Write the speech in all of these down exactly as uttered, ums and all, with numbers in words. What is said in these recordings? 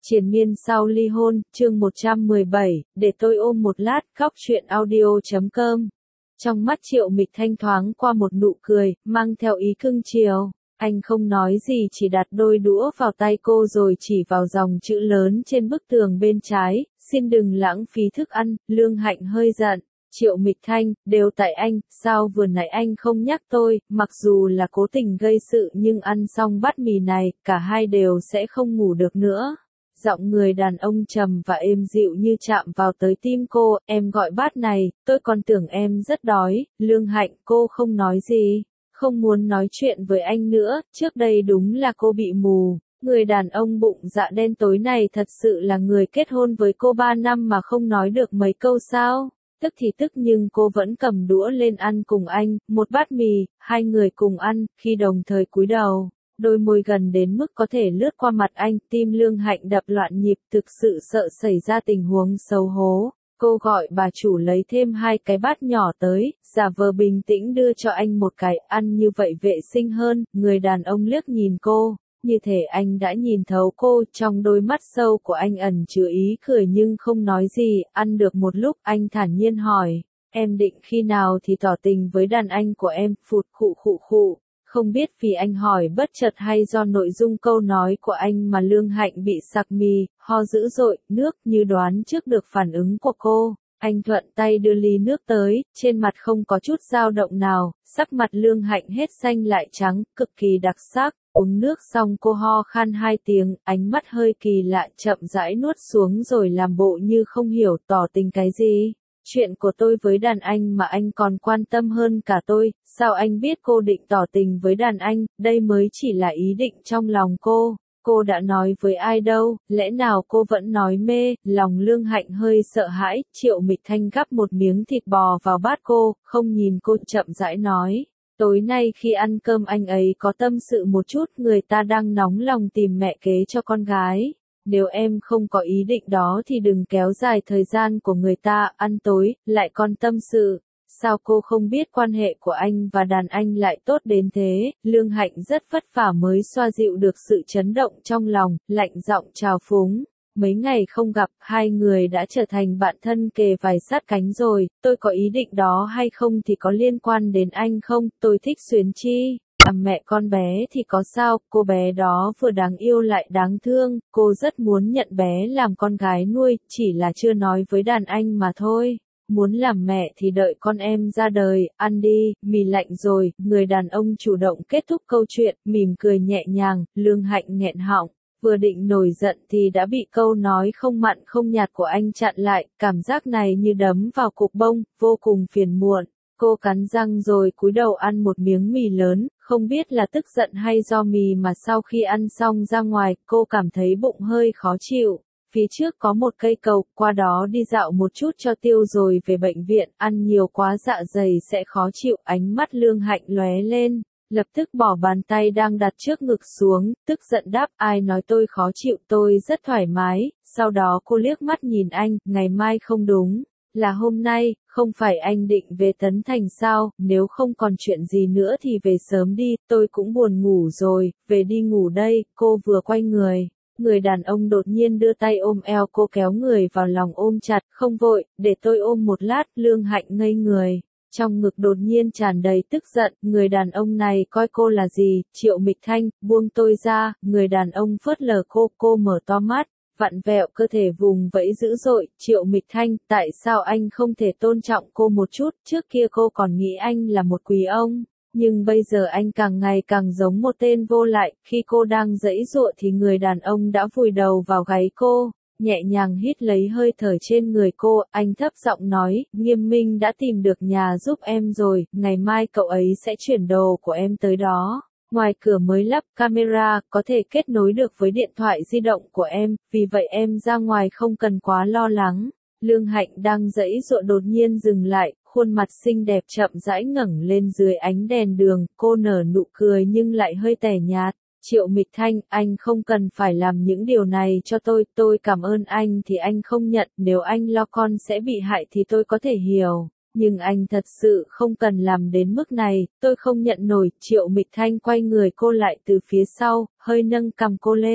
Triền miên sau ly hôn, chương một trăm mười bảy, để tôi ôm một lát, góc truyện audio chấm com. Trong mắt Triệu Mịch Thanh thoáng qua một nụ cười, mang theo ý cưng chiều. Anh không nói gì, chỉ đặt đôi đũa vào tay cô rồi chỉ vào dòng chữ lớn trên bức tường bên trái, xin đừng lãng phí thức ăn. Lương Hạnh hơi giận. Triệu Mịch Thanh, đều tại anh, sao vừa nãy anh không nhắc tôi, mặc dù là cố tình gây sự nhưng ăn xong bát mì này, cả hai đều sẽ không ngủ được nữa. Giọng người đàn ông trầm và êm dịu như chạm vào tới tim cô, em gọi bát này, tôi còn tưởng em rất đói. Lương Hạnh, cô không nói gì, không muốn nói chuyện với anh nữa, trước đây đúng là cô bị mù. Người đàn ông bụng dạ đen tối này thật sự là người kết hôn với cô ba năm mà không nói được mấy câu sao? Tức thì tức nhưng cô vẫn cầm đũa lên ăn cùng anh, một bát mì, hai người cùng ăn, khi đồng thời cúi đầu. Đôi môi gần đến mức có thể lướt qua mặt anh, tim Lương Hạnh đập loạn nhịp, thực sự sợ xảy ra tình huống xấu hổ. Cô gọi bà chủ lấy thêm hai cái bát nhỏ tới, giả vờ bình tĩnh đưa cho anh một cái, ăn như vậy vệ sinh hơn. Người đàn ông liếc nhìn cô, như thể anh đã nhìn thấu cô, trong đôi mắt sâu của anh ẩn chứa ý cười nhưng không nói gì. Ăn được một lúc, anh thản nhiên hỏi, em định khi nào thì tỏ tình với đàn anh của em? Phụt, khụ khụ khụ. Không biết vì anh hỏi bất chợt hay do nội dung câu nói của anh mà Lương Hạnh bị sặc mì, ho dữ dội, nước. Như đoán trước được phản ứng của cô, anh thuận tay đưa ly nước tới, trên mặt không có chút dao động nào, sắc mặt Lương Hạnh hết xanh lại trắng, cực kỳ đặc sắc. Uống nước xong cô ho khan hai tiếng, ánh mắt hơi kỳ lạ, chậm rãi nuốt xuống rồi làm bộ như không hiểu. Tỏ tình cái gì? Chuyện của tôi với đàn anh mà anh còn quan tâm hơn cả tôi, sao anh biết cô định tỏ tình với đàn anh? Đây mới chỉ là ý định trong lòng cô, cô đã nói với ai đâu, lẽ nào cô vẫn nói mê? Lòng Lương Hạnh hơi sợ hãi. Triệu Mịch Thanh gắp một miếng thịt bò vào bát cô, không nhìn cô, chậm rãi nói, tối nay khi ăn cơm anh ấy có tâm sự một chút, người ta đang nóng lòng tìm mẹ kế cho con gái. Nếu em không có ý định đó thì đừng kéo dài thời gian của người ta. Ăn tối, lại còn tâm sự. Sao cô không biết quan hệ của anh và đàn anh lại tốt đến thế? Lương Hạnh rất vất vả mới xoa dịu được sự chấn động trong lòng, lạnh giọng trào phúng. Mấy ngày không gặp, hai người đã trở thành bạn thân kề vai sát cánh rồi. Tôi có ý định đó hay không thì có liên quan đến anh không? Tôi thích Xuyến Chi. Làm mẹ con bé thì có sao? Cô bé đó vừa đáng yêu lại đáng thương, cô rất muốn nhận bé làm con gái nuôi, chỉ là chưa nói với đàn anh mà thôi. Muốn làm mẹ thì đợi con em ra đời. Ăn đi, mì lạnh rồi. Người đàn ông chủ động kết thúc câu chuyện, mỉm cười nhẹ nhàng. Lương Hạnh nghẹn họng, vừa định nổi giận thì đã bị câu nói không mặn không nhạt của anh chặn lại. Cảm giác này như đấm vào cục bông, vô cùng phiền muộn. Cô cắn răng rồi cúi đầu ăn một miếng mì lớn, không biết là tức giận hay do mì mà sau khi ăn xong ra ngoài, cô cảm thấy bụng hơi khó chịu. Phía trước có một cây cầu, qua đó đi dạo một chút cho tiêu rồi về bệnh viện. Ăn nhiều quá dạ dày sẽ khó chịu. Ánh mắt Lương Hạnh lóe lên, lập tức bỏ bàn tay đang đặt trước ngực xuống, tức giận đáp, ai nói tôi khó chịu, tôi rất thoải mái. Sau đó cô liếc mắt nhìn anh, ngày mai không đúng là hôm nay, không phải anh định về Tấn Thành sao? Nếu không còn chuyện gì nữa thì về sớm đi, tôi cũng buồn ngủ rồi. Về đi ngủ đây. Cô vừa quay người, người đàn ông đột nhiên đưa tay ôm eo cô, kéo người vào lòng ôm chặt. Không vội, để tôi ôm một lát. Lương Hạnh ngây người, trong ngực đột nhiên tràn đầy tức giận. Người đàn ông này coi cô là gì? Triệu Mịch Thanh, buông tôi ra. Người đàn ông phớt lờ cô, cô mở to mắt, vặn vẹo cơ thể vùng vẫy dữ dội. Triệu Mịch Thanh, tại sao anh không thể tôn trọng cô một chút? Trước kia cô còn nghĩ anh là một quý ông, nhưng bây giờ anh càng ngày càng giống một tên vô lại. Khi cô đang giãy giụa thì người đàn ông đã vùi đầu vào gáy cô, nhẹ nhàng hít lấy hơi thở trên người cô. Anh thấp giọng nói, Nghiêm Minh đã tìm được nhà giúp em rồi, ngày mai cậu ấy sẽ chuyển đồ của em tới đó. Ngoài cửa mới lắp camera, có thể kết nối được với điện thoại di động của em, vì vậy em ra ngoài không cần quá lo lắng. Lương Hạnh đang giãy giụa đột nhiên dừng lại, khuôn mặt xinh đẹp chậm rãi ngẩng lên dưới ánh đèn đường, cô nở nụ cười nhưng lại hơi tẻ nhạt. Triệu Mịch Thanh, anh không cần phải làm những điều này cho tôi, tôi cảm ơn anh thì anh không nhận, nếu anh lo con sẽ bị hại thì tôi có thể hiểu. Nhưng anh thật sự không cần làm đến mức này, tôi không nhận nổi. Triệu Mịch Thanh quay người cô lại từ phía sau, hơi nâng cằm cô lên,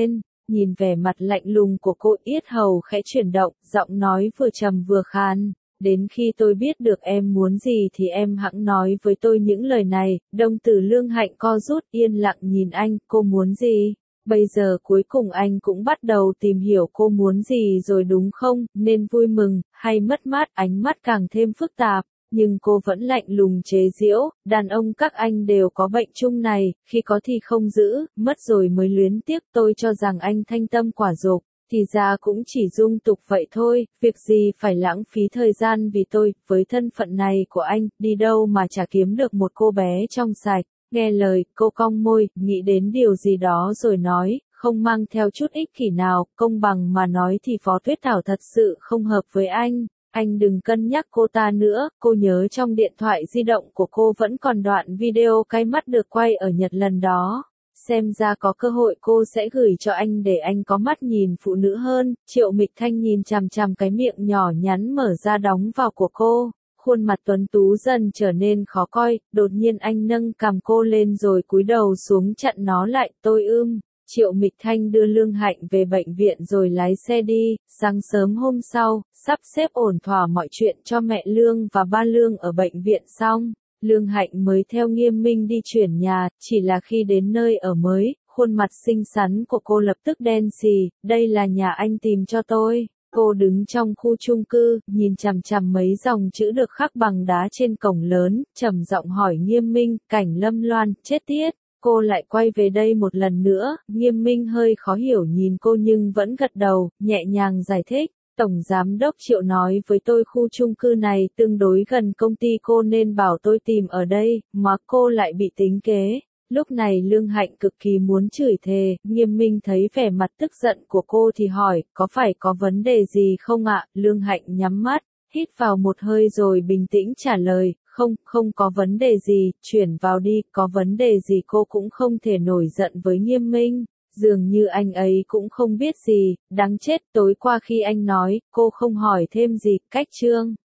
nhìn vẻ mặt lạnh lùng của cô, yết hầu khẽ chuyển động, giọng nói vừa trầm vừa khan. Đến khi tôi biết được em muốn gì thì em hẵng nói với tôi những lời này. Đồng tử Lương Hạnh co rút, yên lặng nhìn anh, cô muốn gì? Bây giờ cuối cùng anh cũng bắt đầu tìm hiểu cô muốn gì rồi đúng không? Nên vui mừng, hay mất mát, ánh mắt càng thêm phức tạp. Nhưng cô vẫn lạnh lùng chế giễu, đàn ông các anh đều có bệnh chung này, khi có thì không giữ, mất rồi mới luyến tiếc. Tôi cho rằng anh thanh tâm quả dục, thì ra cũng chỉ dung tục vậy thôi, việc gì phải lãng phí thời gian vì tôi, với thân phận này của anh, đi đâu mà chả kiếm được một cô bé trong sạch. Nghe lời, cô cong môi, nghĩ đến điều gì đó rồi nói, không mang theo chút ích kỷ nào, công bằng mà nói thì Phó Tuyết Thảo thật sự không hợp với anh. Anh đừng cân nhắc cô ta nữa, cô nhớ trong điện thoại di động của cô vẫn còn đoạn video cái mắt được quay ở Nhật lần đó. Xem ra có cơ hội cô sẽ gửi cho anh để anh có mắt nhìn phụ nữ hơn. Triệu Mịch Thanh nhìn chằm chằm cái miệng nhỏ nhắn mở ra đóng vào của cô. Khuôn mặt tuấn tú dần trở nên khó coi, đột nhiên anh nâng cằm cô lên rồi cúi đầu xuống chặn nó lại. Tôi ưm. Triệu Mịch Thanh đưa Lương Hạnh về bệnh viện rồi lái xe đi. Sáng sớm hôm sau, sắp xếp ổn thỏa mọi chuyện cho mẹ Lương và ba Lương ở bệnh viện xong, Lương Hạnh mới theo Nghiêm Minh đi chuyển nhà. Chỉ là khi đến nơi ở mới, khuôn mặt xinh xắn của cô lập tức đen xì. Đây là nhà anh tìm cho tôi. Cô đứng trong khu chung cư, nhìn chằm chằm mấy dòng chữ được khắc bằng đá trên cổng lớn, trầm giọng hỏi Nghiêm Minh. Cảnh Lâm Loan, chết tiết. Cô lại quay về đây một lần nữa. Nghiêm Minh hơi khó hiểu nhìn cô nhưng vẫn gật đầu, nhẹ nhàng giải thích. Tổng Giám đốc Triệu nói với tôi khu chung cư này tương đối gần công ty cô nên bảo tôi tìm ở đây, mà cô lại bị tính kế. Lúc này Lương Hạnh cực kỳ muốn chửi thề. Nghiêm Minh thấy vẻ mặt tức giận của cô thì hỏi, có phải có vấn đề gì không ạ? Lương Hạnh nhắm mắt, hít vào một hơi rồi bình tĩnh trả lời, không, không có vấn đề gì, chuyển vào đi, có vấn đề gì cô cũng không thể nổi giận với Nghiêm Minh. Dường như anh ấy cũng không biết gì, đáng chết. Tối qua khi anh nói, cô không hỏi thêm gì. Cách chương